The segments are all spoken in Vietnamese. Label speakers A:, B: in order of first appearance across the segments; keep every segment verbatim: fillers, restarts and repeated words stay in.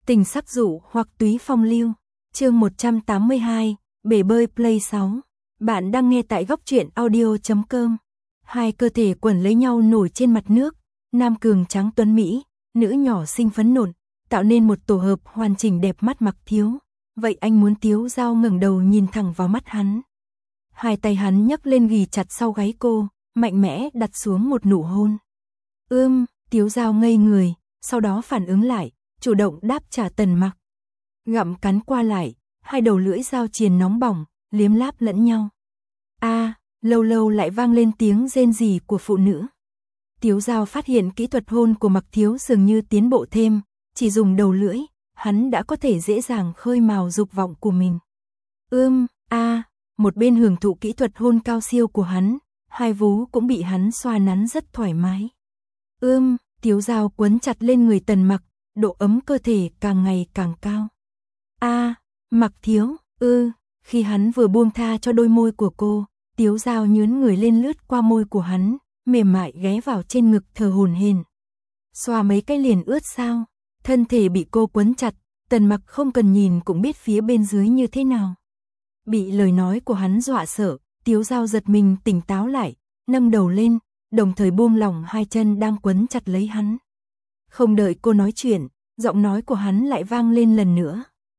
A: Tình sắc dụ hoặc túy phong lưu. Chương một trăm tám mươi hai, bể bơi Play sáu. Bạn đang nghe tại góc truyện audio chấm com. Hai cơ thể quẩn lấy nhau nổi trên mặt nước, nam cường trắng tuấn mỹ, nữ nhỏ xinh phấn nộn, tạo nên một tổ hợp hoàn chỉnh đẹp mắt Mặc Thiếu. Vậy anh muốn Tiếu Dao ngẩng đầu nhìn thẳng vào mắt hắn. Hai tay hắn nhấc lên ghì chặt sau gáy cô, mạnh mẽ đặt xuống một nụ hôn. Ưm, Tiếu Dao ngây người, sau đó phản ứng lại, chủ động đáp trả Tần Mặc. Gặm cắn qua lại, hai đầu lưỡi dao triền nóng bỏng, liếm láp lẫn nhau. A, à, lâu lâu lại vang lên tiếng rên rỉ của phụ nữ. Tiếu Dao phát hiện kỹ thuật hôn của Mặc Thiếu dường như tiến bộ thêm, chỉ dùng đầu lưỡi, hắn đã có thể dễ dàng khơi mào dục vọng của mình. Ưm, a, à, một bên hưởng thụ kỹ thuật hôn cao siêu của hắn, hai vú cũng bị hắn xoa nắn rất thoải mái. Ưm, Tiếu Dao quấn chặt lên người Tần Mặc, độ ấm cơ thể càng ngày càng cao. A, à, Mặc Thiếu, ư, khi hắn vừa buông tha cho đôi môi của cô, Tiếu Dao nhướn người lên lướt qua môi của hắn, mềm mại ghé vào trên ngực thở hổn hển. Xoa mấy cái liền ướt sao? Thân thể bị cô quấn chặt, Tần Mặc không cần nhìn cũng biết phía bên dưới như thế nào. Bị lời nói của hắn dọa sợ, Tiếu Dao giật mình tỉnh táo lại, nâng đầu lên, đồng thời buông lỏng hai chân đang quấn chặt lấy hắn. Không đợi cô nói chuyện, giọng nói của hắn lại vang lên lần nữa.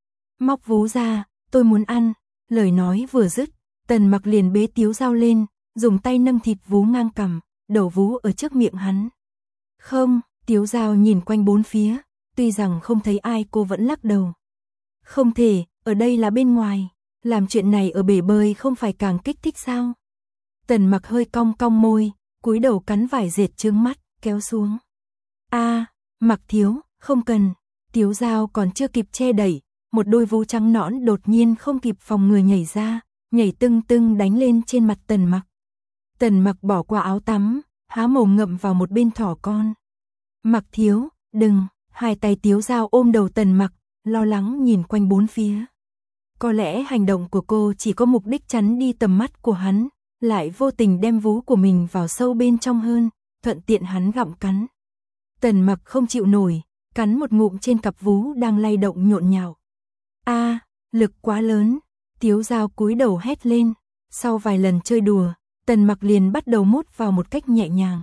A: Móc vú ra, tôi muốn ăn. Lời nói vừa dứt, Tần Mặc liền bế Tiếu Dao lên, dùng tay nâng thịt vú ngang cằm, đầu vú ở trước miệng hắn. Không, Tiếu Dao nhìn quanh bốn phía, tuy rằng không thấy ai cô vẫn lắc đầu. Không thể, ở đây là bên ngoài, làm chuyện này ở bể bơi không phải càng kích thích sao? Tần Mặc hơi cong cong môi, cúi đầu cắn vải dệt trướng mắt, kéo xuống. A, à, Mặc Thiếu, không cần. Tiếu Dao còn chưa kịp che đẩy, một đôi vú trắng nõn đột nhiên không kịp phòng ngừa nhảy ra, nhảy tưng tưng đánh lên trên mặt Tần Mặc. Tần Mặc bỏ qua áo tắm, há mồm ngậm vào một bên thỏ con. Mặc Thiếu, đừng. Hai tay Tiếu Dao ôm đầu Tần Mặc, lo lắng nhìn quanh bốn phía. Có lẽ hành động của cô chỉ có mục đích chắn đi tầm mắt của hắn, lại vô tình đem vú của mình vào sâu bên trong hơn, thuận tiện hắn gặm cắn. Tần Mặc không chịu nổi, cắn một ngụm trên cặp vú đang lay động nhộn nhạo. A, à, lực quá lớn. Tiếu Dao cúi đầu hét lên. Sau vài lần chơi đùa, Tần Mặc liền bắt đầu mút vào một cách nhẹ nhàng.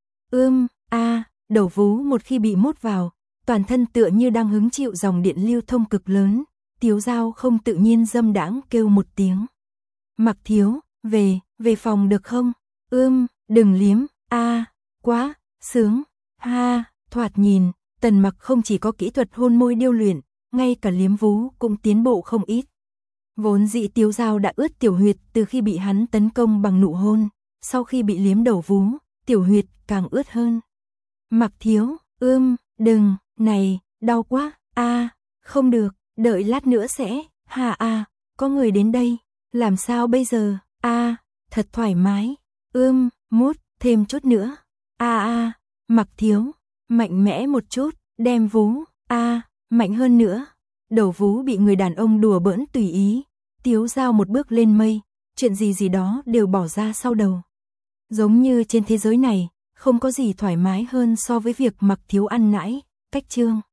A: Ưm, a, à, đầu vú một khi bị mút vào, toàn thân tựa như đang hứng chịu dòng điện lưu thông cực lớn. Tiếu Dao không tự nhiên dâm đãng kêu một tiếng. Mặc Thiếu, về, về phòng được không? Ưm, đừng liếm. A, à, quá, sướng. Ha, thoạt nhìn, Tần Mặc không chỉ có kỹ thuật hôn môi điêu luyện, ngay cả liếm vú cũng tiến bộ không ít. Vốn dĩ Tiếu Dao đã ướt tiểu huyệt từ khi bị hắn tấn công bằng nụ hôn, sau khi bị liếm đầu vú, tiểu huyệt càng ướt hơn. Mặc Thiếu, ưm, đừng, này, đau quá. A, à, không được, đợi lát nữa sẽ. Hà a, à, có người đến đây, làm sao bây giờ? A, à, thật thoải mái. Ưm, mút, thêm chút nữa. A a, à, Mặc Thiếu, mạnh mẽ một chút, đem vú. A, à, mạnh hơn nữa. Đầu vú bị người đàn ông đùa bỡn tùy ý, Tiếu Dao một bước lên mây, chuyện gì gì đó đều bỏ ra sau đầu. Giống như trên thế giới này, không có gì thoải mái hơn so với việc Mặc Thiếu ăn nãi. Cách chương